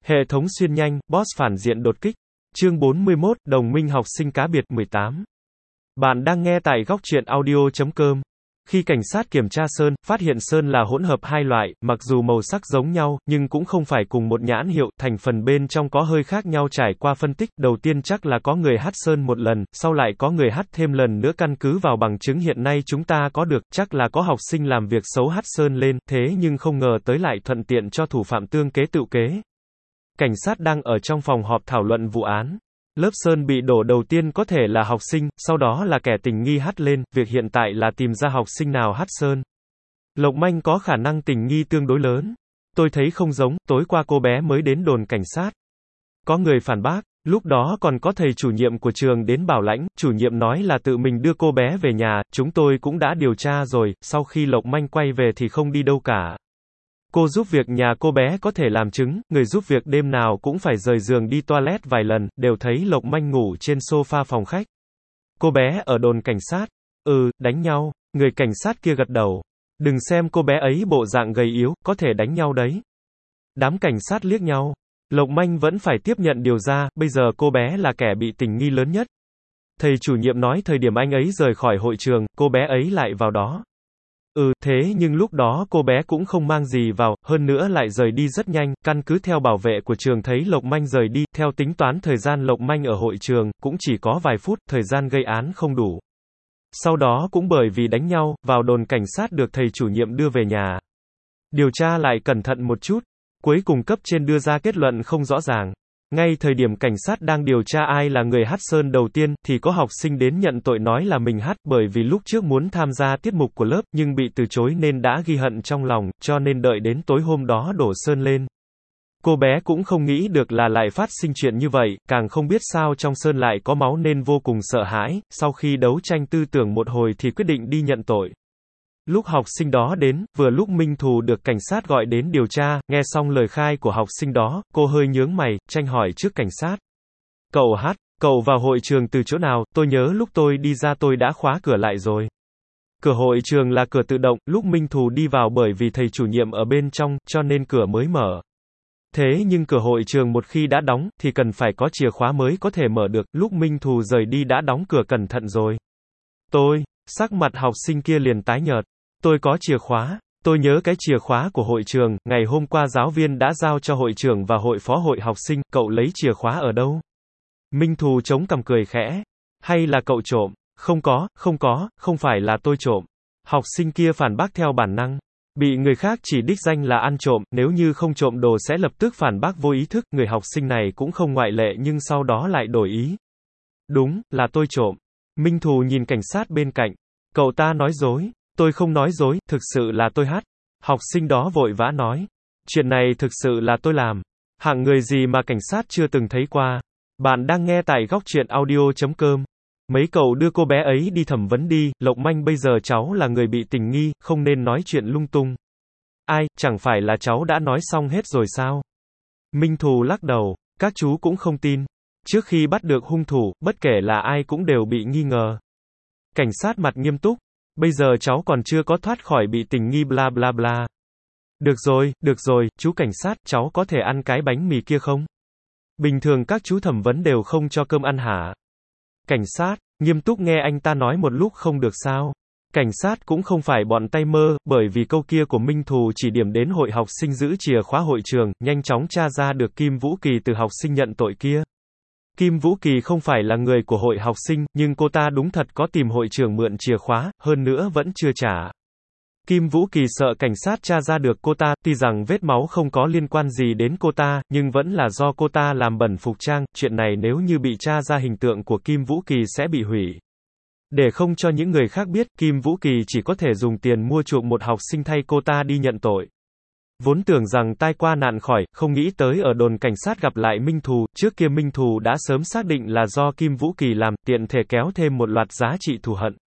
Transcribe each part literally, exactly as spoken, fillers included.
Hệ thống xuyên nhanh, boss phản diện đột kích. Chương bốn mươi mốt, đồng minh học sinh cá biệt mười tám. Bạn đang nghe tại góc truyện audio chấm com. Khi cảnh sát kiểm tra sơn, phát hiện sơn là hỗn hợp hai loại, mặc dù màu sắc giống nhau, nhưng cũng không phải cùng một nhãn hiệu, thành phần bên trong có hơi khác nhau. Trải qua phân tích, đầu tiên chắc là có người hắt sơn một lần, sau lại có người hắt thêm lần nữa. Căn cứ vào bằng chứng hiện nay chúng ta có được, chắc là có học sinh làm việc xấu hắt sơn lên, thế nhưng không ngờ tới lại thuận tiện cho thủ phạm tương kế tự kế. Cảnh sát đang ở trong phòng họp thảo luận vụ án. Lớp sơn bị đổ đầu tiên có thể là học sinh, sau đó là kẻ tình nghi hắt lên, việc hiện tại là tìm ra học sinh nào hắt sơn. Lộc Manh có khả năng tình nghi tương đối lớn. Tôi thấy không giống, tối qua cô bé mới đến đồn cảnh sát. Có người phản bác, lúc đó còn có thầy chủ nhiệm của trường đến bảo lãnh, chủ nhiệm nói là tự mình đưa cô bé về nhà, chúng tôi cũng đã điều tra rồi, sau khi Lộc Manh quay về thì không đi đâu cả. Cô giúp việc nhà cô bé có thể làm chứng, người giúp việc đêm nào cũng phải rời giường đi toilet vài lần, đều thấy Lộc Manh ngủ trên sofa phòng khách. Cô bé ở đồn cảnh sát. Ừ, đánh nhau. Người cảnh sát kia gật đầu. Đừng xem cô bé ấy bộ dạng gầy yếu, có thể đánh nhau đấy. Đám cảnh sát liếc nhau. Lộc Manh vẫn phải tiếp nhận điều ra, bây giờ cô bé là kẻ bị tình nghi lớn nhất. Thầy chủ nhiệm nói thời điểm anh ấy rời khỏi hội trường, cô bé ấy lại vào đó. Ừ, thế nhưng lúc đó cô bé cũng không mang gì vào, hơn nữa lại rời đi rất nhanh, căn cứ theo bảo vệ của trường thấy Lộc Manh rời đi, theo tính toán thời gian Lộc Manh ở hội trường, cũng chỉ có vài phút, thời gian gây án không đủ. Sau đó cũng bởi vì đánh nhau, vào đồn cảnh sát được thầy chủ nhiệm đưa về nhà. Điều tra lại cẩn thận một chút, cuối cùng cấp trên đưa ra kết luận không rõ ràng. Ngay thời điểm cảnh sát đang điều tra ai là người hắt sơn đầu tiên, thì có học sinh đến nhận tội nói là mình hắt, bởi vì lúc trước muốn tham gia tiết mục của lớp, nhưng bị từ chối nên đã ghi hận trong lòng, cho nên đợi đến tối hôm đó đổ sơn lên. Cô bé cũng không nghĩ được là lại phát sinh chuyện như vậy, càng không biết sao trong sơn lại có máu nên vô cùng sợ hãi, sau khi đấu tranh tư tưởng một hồi thì quyết định đi nhận tội. Lúc học sinh đó đến, vừa lúc Minh Thù được cảnh sát gọi đến điều tra, nghe xong lời khai của học sinh đó, cô hơi nhướng mày, tranh hỏi trước cảnh sát. Cậu hát, cậu vào hội trường từ chỗ nào, tôi nhớ lúc tôi đi ra tôi đã khóa cửa lại rồi. Cửa hội trường là cửa tự động, lúc Minh Thù đi vào bởi vì thầy chủ nhiệm ở bên trong, cho nên cửa mới mở. Thế nhưng cửa hội trường một khi đã đóng, thì cần phải có chìa khóa mới có thể mở được, lúc Minh Thù rời đi đã đóng cửa cẩn thận rồi. Tôi, sắc mặt học sinh kia liền tái nhợt. Tôi có chìa khóa. Tôi nhớ cái chìa khóa của hội trường, ngày hôm qua giáo viên đã giao cho hội trưởng và hội phó hội học sinh, cậu lấy chìa khóa ở đâu? Minh Thù chống cằm cười khẽ. Hay là cậu trộm? Không có, không có, không phải là tôi trộm. Học sinh kia phản bác theo bản năng. Bị người khác chỉ đích danh là ăn trộm, nếu như không trộm đồ sẽ lập tức phản bác vô ý thức, người học sinh này cũng không ngoại lệ nhưng sau đó lại đổi ý. Đúng, là tôi trộm. Minh Thù nhìn cảnh sát bên cạnh. Cậu ta nói dối. Tôi không nói dối, thực sự là tôi hắt. Học sinh đó vội vã nói. Chuyện này thực sự là tôi làm. Hạng người gì mà cảnh sát chưa từng thấy qua. Bạn đang nghe tại góc truyện audio chấm com. Mấy cậu đưa cô bé ấy đi thẩm vấn đi, Lộc Manh bây giờ cháu là người bị tình nghi, không nên nói chuyện lung tung. Ai, chẳng phải là cháu đã nói xong hết rồi sao? Minh Thù lắc đầu, các chú cũng không tin. Trước khi bắt được hung thủ, bất kể là ai cũng đều bị nghi ngờ. Cảnh sát mặt nghiêm túc. Bây giờ cháu còn chưa có thoát khỏi bị tình nghi bla bla bla. Được rồi, được rồi, chú cảnh sát, cháu có thể ăn cái bánh mì kia không? Bình thường các chú thẩm vấn đều không cho cơm ăn hả? Cảnh sát, nghiêm túc nghe anh ta nói một lúc không được sao? Cảnh sát cũng không phải bọn tay mơ, bởi vì câu kia của Minh Thù chỉ điểm đến hội học sinh giữ chìa khóa hội trường, nhanh chóng tra ra được Kim Vũ Kỳ từ học sinh nhận tội kia. Kim Vũ Kỳ không phải là người của hội học sinh, nhưng cô ta đúng thật có tìm hội trưởng mượn chìa khóa, hơn nữa vẫn chưa trả. Kim Vũ Kỳ sợ cảnh sát tra ra được cô ta, tuy rằng vết máu không có liên quan gì đến cô ta, nhưng vẫn là do cô ta làm bẩn phục trang, chuyện này nếu như bị tra ra hình tượng của Kim Vũ Kỳ sẽ bị hủy. Để không cho những người khác biết, Kim Vũ Kỳ chỉ có thể dùng tiền mua chuộc một học sinh thay cô ta đi nhận tội. Vốn tưởng rằng tai qua nạn khỏi, không nghĩ tới ở đồn cảnh sát gặp lại Minh Thù, trước kia Minh Thù đã sớm xác định là do Kim Vũ Kỳ làm, tiện thể kéo thêm một loạt giá trị thù hận.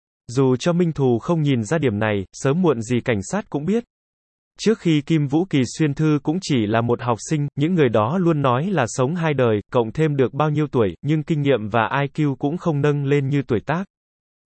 Dù cho Minh Thù không nhìn ra điểm này, sớm muộn gì cảnh sát cũng biết. Trước khi Kim Vũ Kỳ xuyên thư cũng chỉ là một học sinh, những người đó luôn nói là sống hai đời, cộng thêm được bao nhiêu tuổi, nhưng kinh nghiệm và i kiu cũng không nâng lên như tuổi tác.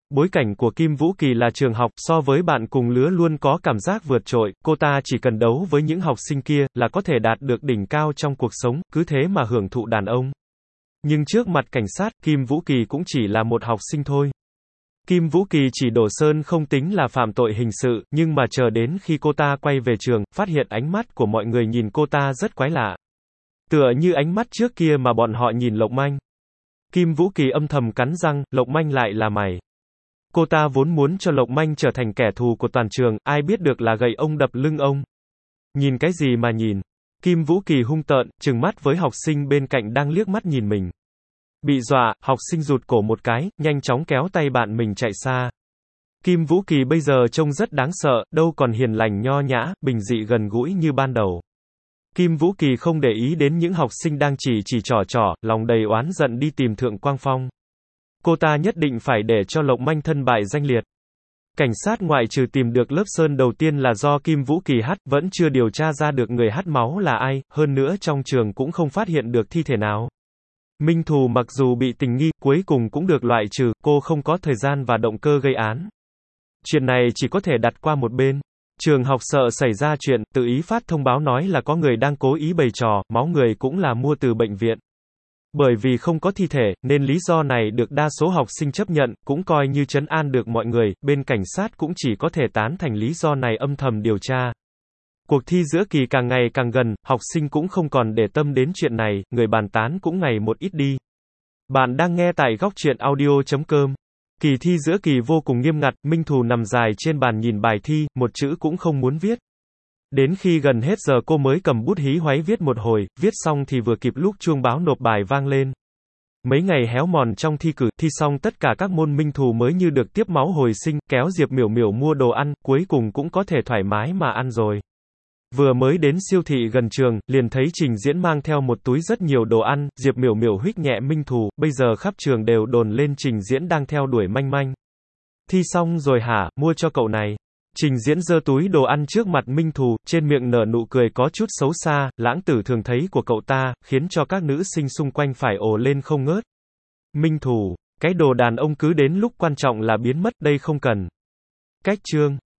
Bối cảnh của Kim Vũ Kỳ là trường học, so với bạn cùng lứa luôn có cảm giác vượt trội, cô ta chỉ cần đấu với những học sinh kia, là có thể đạt được đỉnh cao trong cuộc sống, cứ thế mà hưởng thụ đàn ông. Nhưng trước mặt cảnh sát, Kim Vũ Kỳ cũng chỉ là một học sinh thôi. Kim Vũ Kỳ chỉ đổ sơn không tính là phạm tội hình sự, nhưng mà chờ đến khi cô ta quay về trường, phát hiện ánh mắt của mọi người nhìn cô ta rất quái lạ. Tựa như ánh mắt trước kia mà bọn họ nhìn Lộc Manh. Kim Vũ Kỳ âm thầm cắn răng, Lộc Manh lại là mày. Cô ta vốn muốn cho Lộc Manh trở thành kẻ thù của toàn trường, ai biết được là gậy ông đập lưng ông. Nhìn cái gì mà nhìn? Kim Vũ Kỳ hung tợn, trừng mắt với học sinh bên cạnh đang liếc mắt nhìn mình. Bị dọa, học sinh rụt cổ một cái, nhanh chóng kéo tay bạn mình chạy xa. Kim Vũ Kỳ bây giờ trông rất đáng sợ, đâu còn hiền lành nho nhã, bình dị gần gũi như ban đầu. Kim Vũ Kỳ không để ý đến những học sinh đang chỉ chỉ trỏ trỏ, lòng đầy oán giận đi tìm Thượng Quang Phong. Cô ta nhất định phải để cho Lộc Manh thân bại danh liệt. Cảnh sát ngoại trừ tìm được lớp sơn đầu tiên là do Kim Vũ Kỳ hắt, vẫn chưa điều tra ra được người hắt máu là ai, hơn nữa trong trường cũng không phát hiện được thi thể nào. Minh Thù mặc dù bị tình nghi, cuối cùng cũng được loại trừ, cô không có thời gian và động cơ gây án. Chuyện này chỉ có thể đặt qua một bên. Trường học sợ xảy ra chuyện, tự ý phát thông báo nói là có người đang cố ý bày trò, máu người cũng là mua từ bệnh viện. Bởi vì không có thi thể, nên lý do này được đa số học sinh chấp nhận, cũng coi như trấn an được mọi người, bên cảnh sát cũng chỉ có thể tán thành lý do này âm thầm điều tra. Cuộc thi giữa kỳ càng ngày càng gần, học sinh cũng không còn để tâm đến chuyện này, người bàn tán cũng ngày một ít đi. Bạn đang nghe tại góc truyện audio chấm com. Kỳ thi giữa kỳ vô cùng nghiêm ngặt, Minh Thù nằm dài trên bàn nhìn bài thi, một chữ cũng không muốn viết. Đến khi gần hết giờ cô mới cầm bút hí hoáy viết một hồi, viết xong thì vừa kịp lúc chuông báo nộp bài vang lên. Mấy ngày héo mòn trong thi cử, thi xong tất cả các môn Minh Thù mới như được tiếp máu hồi sinh, kéo Diệp Miểu Miểu mua đồ ăn, cuối cùng cũng có thể thoải mái mà ăn rồi. Vừa mới đến siêu thị gần trường, liền thấy Trình Diễn mang theo một túi rất nhiều đồ ăn, Diệp Miểu Miểu huých nhẹ Minh Thù, bây giờ khắp trường đều đồn lên Trình Diễn đang theo đuổi Manh Manh. Thi xong rồi hả, mua cho cậu này. Trình Diễn giơ túi đồ ăn trước mặt Minh Thù, trên miệng nở nụ cười có chút xấu xa, lãng tử thường thấy của cậu ta, khiến cho các nữ sinh xung quanh phải ồ lên không ngớt. Minh Thù, cái đồ đàn ông cứ đến lúc quan trọng là biến mất, đây không cần. Cách chương.